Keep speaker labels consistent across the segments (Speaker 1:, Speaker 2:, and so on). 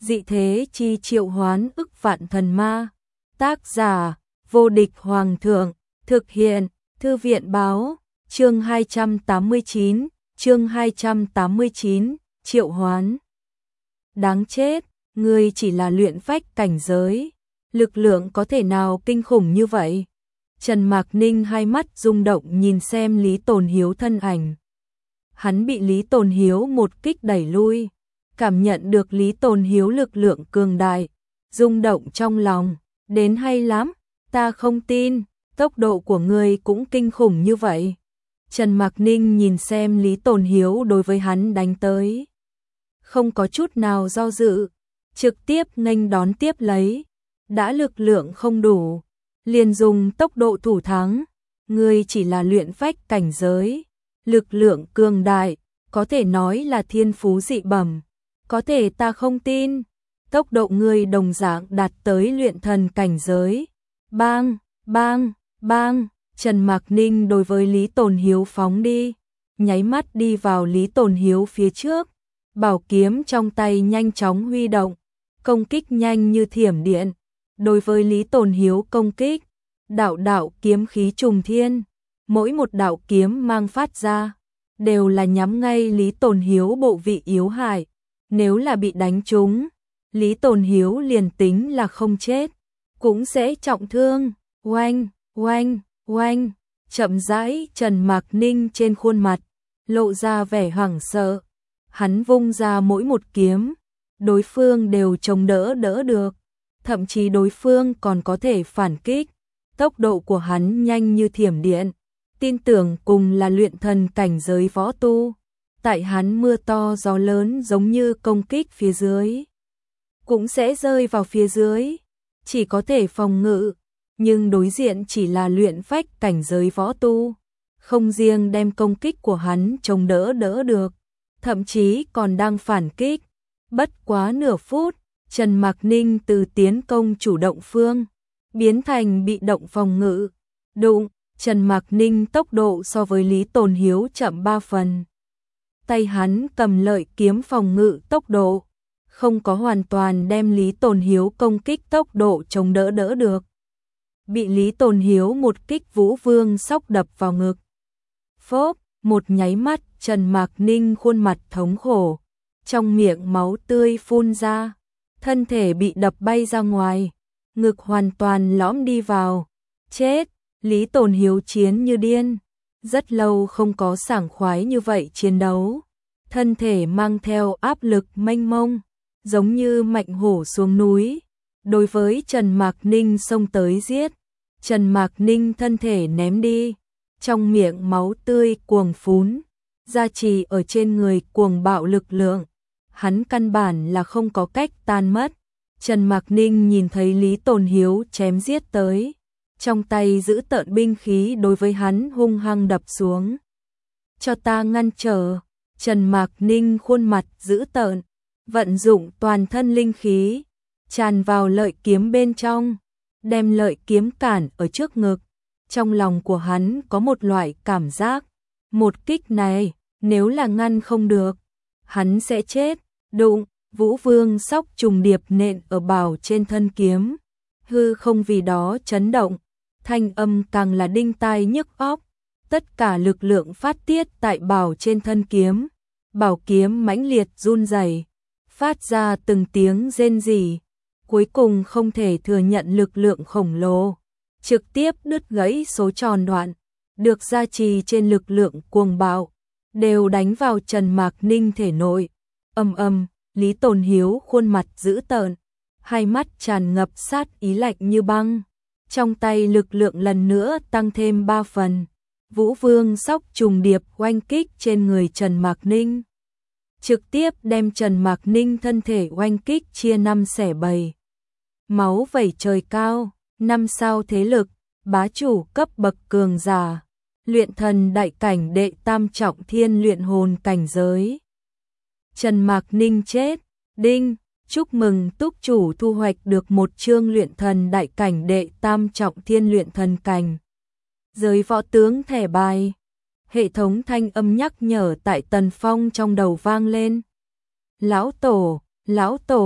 Speaker 1: Dị thế chi triệu hoán ức vạn thần ma. Tác giả: Vô địch hoàng thượng. Thực hiện: Thư viện báo. Chương 289, triệu hoán. Đáng chết, ngươi chỉ là luyện phách cảnh giới, lực lượng có thể nào kinh khủng như vậy? Trần Mạc Ninh hai mắt rung động nhìn xem Lý Tồn Hiếu thân ảnh. Hắn bị Lý Tồn Hiếu một kích đẩy lui, cảm nhận được Lý Tồn Hiếu lực lượng cường đại, rung động trong lòng, đến hay lắm, ta không tin, tốc độ của ngươi cũng kinh khủng như vậy. Trần Mạc Ninh nhìn xem Lý Tồn Hiếu đối với hắn đánh tới, không có chút nào do dự, trực tiếp nghênh đón tiếp lấy, đã lực lượng không đủ, liền dùng tốc độ thủ thắng. Ngươi chỉ là luyện phách cảnh giới, lực lượng cường đại, có thể nói là thiên phú dị bẩm, có thể ta không tin, tốc độ ngươi đồng dạng đạt tới luyện thần cảnh giới. Bang, bang, bang, Trần Mạc Ninh đối với Lý Tồn Hiếu phóng đi, nháy mắt đi vào Lý Tồn Hiếu phía trước, bảo kiếm trong tay nhanh chóng huy động, công kích nhanh như thiểm điện. Đối với Lý Tồn Hiếu công kích, đạo đạo kiếm khí trùng thiên, mỗi một đạo kiếm mang phát ra, đều là nhắm ngay Lý Tồn Hiếu bộ vị yếu hại. Nếu là bị đánh trúng, Lý Tồn Hiếu liền tính là không chết, cũng sẽ trọng thương. Oanh, oanh, oanh, chậm rãi Trần Mạc Ninh trên khuôn mặt, lộ ra vẻ hoảng sợ. Hắn vung ra mỗi một kiếm, đối phương đều chống đỡ được, thậm chí đối phương còn có thể phản kích. Tốc độ của hắn nhanh như thiểm điện, tin tưởng cùng là luyện thần cảnh giới võ tu, tại hắn mưa to gió lớn giống như công kích phía dưới, cũng sẽ rơi vào phía dưới, chỉ có thể phòng ngự, nhưng đối diện chỉ là luyện phách cảnh giới võ tu, không riêng đem công kích của hắn chống đỡ được, thậm chí còn đang phản kích. Bất quá nửa phút, Trần Mạc Ninh từ tiến công chủ động phương biến thành bị động phòng ngự. Đụng, Trần Mạc Ninh tốc độ so với Lý Tồn Hiếu chậm 3 phần. Tay hắn cầm lợi kiếm phòng ngự tốc độ, không có hoàn toàn đem Lý Tồn Hiếu công kích tốc độ chống đỡ được. Bị Lý Tồn Hiếu một kích Vũ Vương Sóc đập vào ngực. Phốp, một nháy mắt Trần Mạc Ninh khuôn mặt thống khổ, trong miệng máu tươi phun ra, thân thể bị đập bay ra ngoài, ngực hoàn toàn lõm đi vào. Chết, Lý Tồn Hiếu chiến như điên, rất lâu không có sảng khoái như vậy chiến đấu, thân thể mang theo áp lực mênh mông, giống như mạnh hổ xuống núi, đối với Trần Mạc Ninh xông tới giết. Trần Mạc Ninh thân thể ném đi, trong miệng máu tươi cuồng phún, gia trì ở trên người cuồng bạo lực lượng, hắn căn bản là không có cách tan mất. Trần Mạc Ninh nhìn thấy Lý Tồn Hiếu chém giết tới, trong tay giữ tợn binh khí đối với hắn hung hăng đập xuống. Cho ta ngăn trở. Trần Mạc Ninh khuôn mặt dữ tợn, vận dụng toàn thân linh khí, tràn vào lợi kiếm bên trong, đem lợi kiếm cản ở trước ngực. Trong lòng của hắn có một loại cảm giác, một kích này, nếu là ngăn không được, hắn sẽ chết. Đụng, Vũ Vương Sóc trùng điệp nện ở bảo trên thân kiếm, hư không vì đó chấn động, thanh âm càng là đinh tai nhức óc, tất cả lực lượng phát tiết tại bảo trên thân kiếm, bảo kiếm mãnh liệt run rẩy, phát ra từng tiếng rên rỉ, cuối cùng không thể thừa nhận lực lượng khổng lồ, trực tiếp đứt gãy số tròn đoạn, được gia trì trên lực lượng cuồng bạo, đều đánh vào Trần Mạc Ninh thể nội. Ầm ầm, Lý Tồn Hiếu khuôn mặt dữ tợn, hai mắt tràn ngập sát ý lạnh như băng, trong tay lực lượng lần nữa tăng thêm 3 phần. Vũ Vương Sóc trùng điệp oanh kích trên người Trần Mạc Ninh, trực tiếp đem Trần Mạc Ninh thân thể oanh kích chia 5 xẻ 7. Máu vẩy trời cao, 5 sao thế lực, bá chủ cấp bậc cường giả, luyện thần đại cảnh đệ tam trọng thiên luyện hồn cảnh giới. Trần Mạc Ninh chết. Đinh, chúc mừng túc chủ thu hoạch được một chương luyện thần đại cảnh đệ tam trọng thiên luyện thần cảnh. Giới võ tướng thẻ bài. Hệ thống thanh âm nhắc nhở tại Tần Phong trong đầu vang lên. Lão tổ,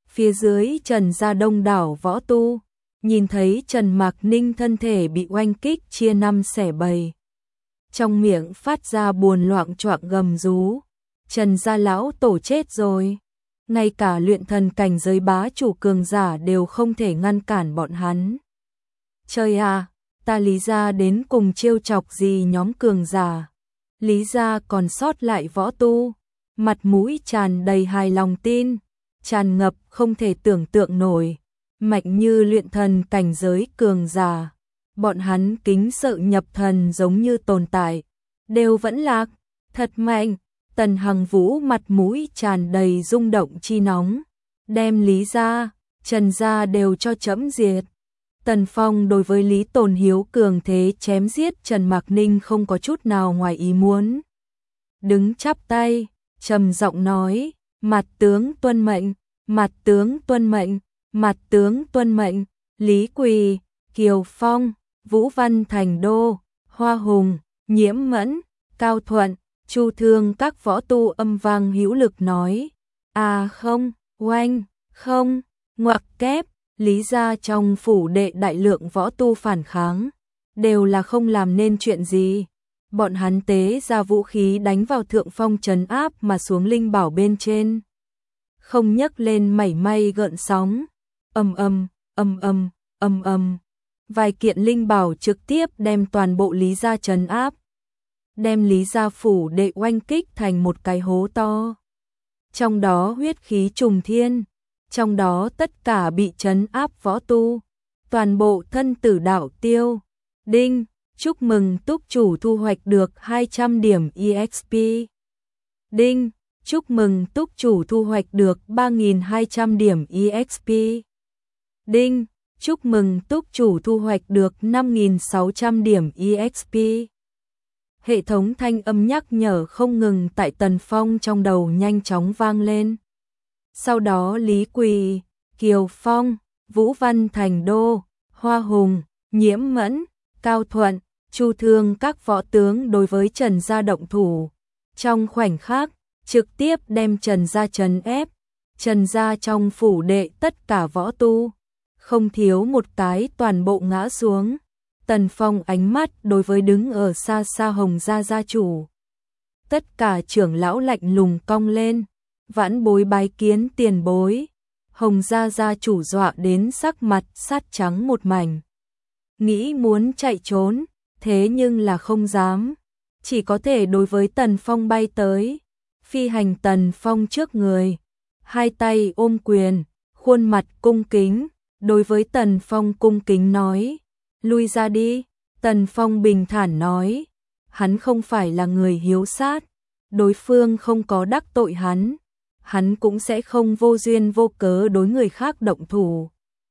Speaker 1: Phía dưới Trần gia đông đảo võ tu, nhìn thấy Trần Mạc Ninh thân thể bị oanh kích chia năm xẻ bảy. Trong miệng phát ra buồn loạng choạng gầm rú. Trần gia lão tổ chết rồi. Ngay cả luyện thần cảnh giới bá chủ cường giả đều không thể ngăn cản bọn hắn. Trời à, ta Lý gia đến cùng trêu chọc gì nhóm cường giả. Lý gia còn sót lại võ tu, mặt mũi tràn đầy hài lòng tin, tràn ngập không thể tưởng tượng nổi, mạnh như luyện thần cảnh giới cường giả. Bọn hắn kính sợ nhập thần giống như tồn tại, đều vẫn lạc, thật mạnh. Tần Hằng Vũ mặt mũi tràn đầy rung động chi nóng, đem Lý gia, Trần gia đều cho chẫm diệt. Tần Phong đối với Lý Tồn Hiếu cường thế chém giết Trần Mạc Ninh không có chút nào ngoài ý muốn. Đứng chắp tay, trầm giọng nói, mặt tướng tuân mệnh, mặt tướng tuân mệnh, mặt tướng tuân mệnh. Lý Quỳ, Kiều Phong, Vũ Văn Thành Đô, Hoa Hùng, Nhiễm Mẫn, Cao Thuận, Chu Thương các võ tu âm vang hữu lực nói, à không, oanh, không, ngoặc kép. Lý gia trong phủ đệ đại lượng võ tu phản kháng, đều là không làm nên chuyện gì. Bọn hắn tế ra vũ khí đánh vào thượng phong trấn áp mà xuống linh bảo bên trên. Không nhấc lên mảy may gợn sóng. Ầm ầm, ầm ầm, ầm ầm. Vài kiện linh bảo trực tiếp đem toàn bộ Lý gia trấn áp. Đem Lý gia phủ đệ oanh kích thành một cái hố to. Trong đó huyết khí trùng thiên. Trong đó tất cả bị trấn áp võ tu, toàn bộ thân tử đạo tiêu. Đinh, chúc mừng túc chủ thu hoạch được 200 điểm EXP. Đinh, chúc mừng túc chủ thu hoạch được 3.200 điểm EXP. Đinh, chúc mừng túc chủ thu hoạch được 5.600 điểm EXP. Hệ thống thanh âm nhắc nhở không ngừng tại Tần Phong trong đầu nhanh chóng vang lên. Sau đó Lý Quỳ, Kiều Phong, Vũ Văn Thành Đô, Hoa Hùng, Nhiễm Mẫn, Cao Thuận, Chu Thương các võ tướng đối với Trần gia động thủ. Trong khoảnh khắc, trực tiếp đem Trần gia trấn ép. Trần gia trong phủ đệ tất cả võ tu, không thiếu một cái toàn bộ ngã xuống. Tần Phong ánh mắt đối với đứng ở xa xa Hồng gia gia chủ. Tất cả trưởng lão lạnh lùng cong lên. Vãn bối bái kiến tiền bối. Hồng gia gia chủ dọa đến sắc mặt sát trắng một mảnh. Nghĩ muốn chạy trốn, thế nhưng là không dám. Chỉ có thể đối với Tần Phong bay tới. Phi hành Tần Phong trước người. Hai tay ôm quyền, khuôn mặt cung kính. Đối với Tần Phong cung kính nói. Lui ra đi. Tần Phong bình thản nói. Hắn không phải là người hiếu sát. Đối phương không có đắc tội hắn. Hắn cũng sẽ không vô duyên vô cớ đối người khác động thủ.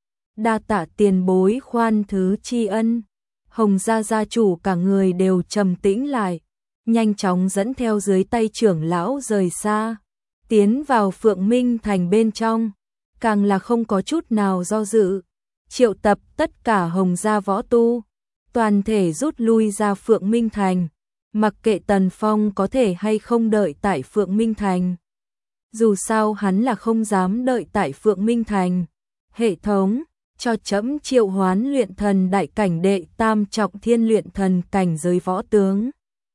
Speaker 1: Đa tạ tiền bối khoan thứ tri ân. Hồng gia gia chủ cả người đều trầm tĩnh lại, nhanh chóng dẫn theo dưới tay trưởng lão rời xa, tiến vào Phượng Minh Thành bên trong, càng là không có chút nào do dự, triệu tập tất cả Hồng gia võ tu, toàn thể rút lui ra Phượng Minh Thành, mặc kệ Tần Phong có thể hay không đợi tại Phượng Minh Thành. Dù sao hắn là không dám đợi tại Phượng Minh Thành. Hệ thống, cho trẫm triệu hoán luyện thần đại cảnh đệ tam trọng thiên luyện thần cảnh giới võ tướng.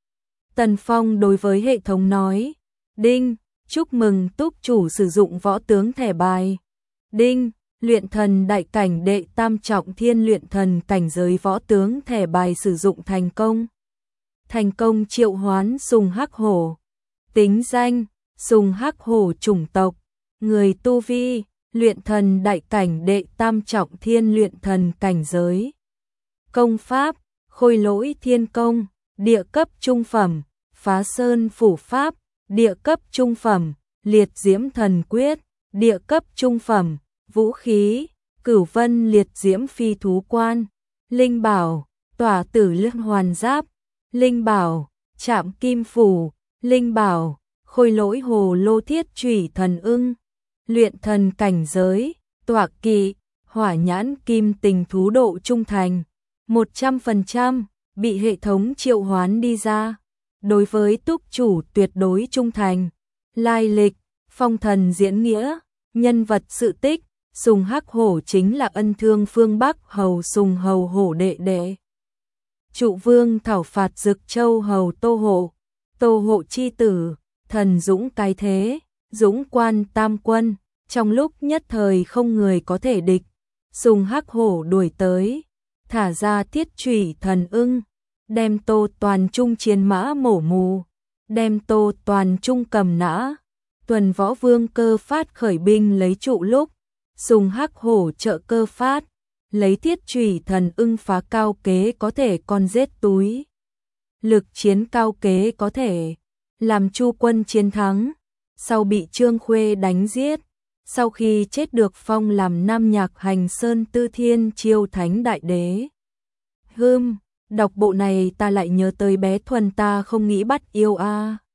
Speaker 1: Tần Phong đối với hệ thống nói. Đinh, chúc mừng túc chủ sử dụng võ tướng thẻ bài. Đinh, luyện thần đại cảnh đệ tam trọng thiên luyện thần cảnh giới võ tướng thẻ bài sử dụng thành công. Thành công triệu hoán Sùng Hắc Hổ. Tính danh, Sùng Hắc Hổ chủng tộc, người tu vi, luyện thần đại cảnh đệ tam trọng thiên luyện thần cảnh giới. Công pháp, Khôi Lỗi Thiên Công, địa cấp trung phẩm, Phá Sơn Phủ Pháp, địa cấp trung phẩm, Liệt Diễm Thần Quyết, địa cấp trung phẩm, vũ khí, Cửu Vân Liệt Diễm Phi Thú Quan, linh bảo, Tỏa Tử Liên Hoàn Giáp, linh bảo, Trạm Kim Phủ, linh bảo, Khôi Lỗi Hồ Lô Thiết Chủy Thần Ưng, luyện thần cảnh giới, Tọa Kỵ, Hỏa Nhãn Kim Tình Thú độ trung thành, 100% bị hệ thống triệu hoán đi ra. Đối với túc chủ tuyệt đối trung thành. Lai lịch, phong thần diễn nghĩa, Nhân vật sự tích, Sùng Hắc Hổ chính là ân thương phương Bắc hầu Sùng Hầu Hổ đệ đệ. Trụ vương thảo phạt Dực Châu hầu Tô Hộ chi tử, thần dũng cái thế, dũng quan tam quân, trong lúc nhất thời không người có thể địch. Sùng Hắc Hổ đuổi tới, thả ra thiết chủy thần ưng, đem Tô Toàn Trung chiến mã mổ mù, đem Tô Toàn Trung cầm nã. Tuần Võ Vương Cơ Phát khởi binh lấy trụ lúc, Sùng Hắc Hổ trợ Cơ Phát, lấy thiết chủy thần ưng phá cao kế có thể con giết túi. Lực chiến cao kế có thể làm Chu quân chiến thắng, sau bị Trương Khuê đánh giết, sau khi chết được phong làm Nam Nhạc Hành Sơn Tư Thiên Chiêu Thánh Đại Đế. Đọc bộ này ta lại nhớ tới bé Thuần ta không nghĩ bắt yêu a.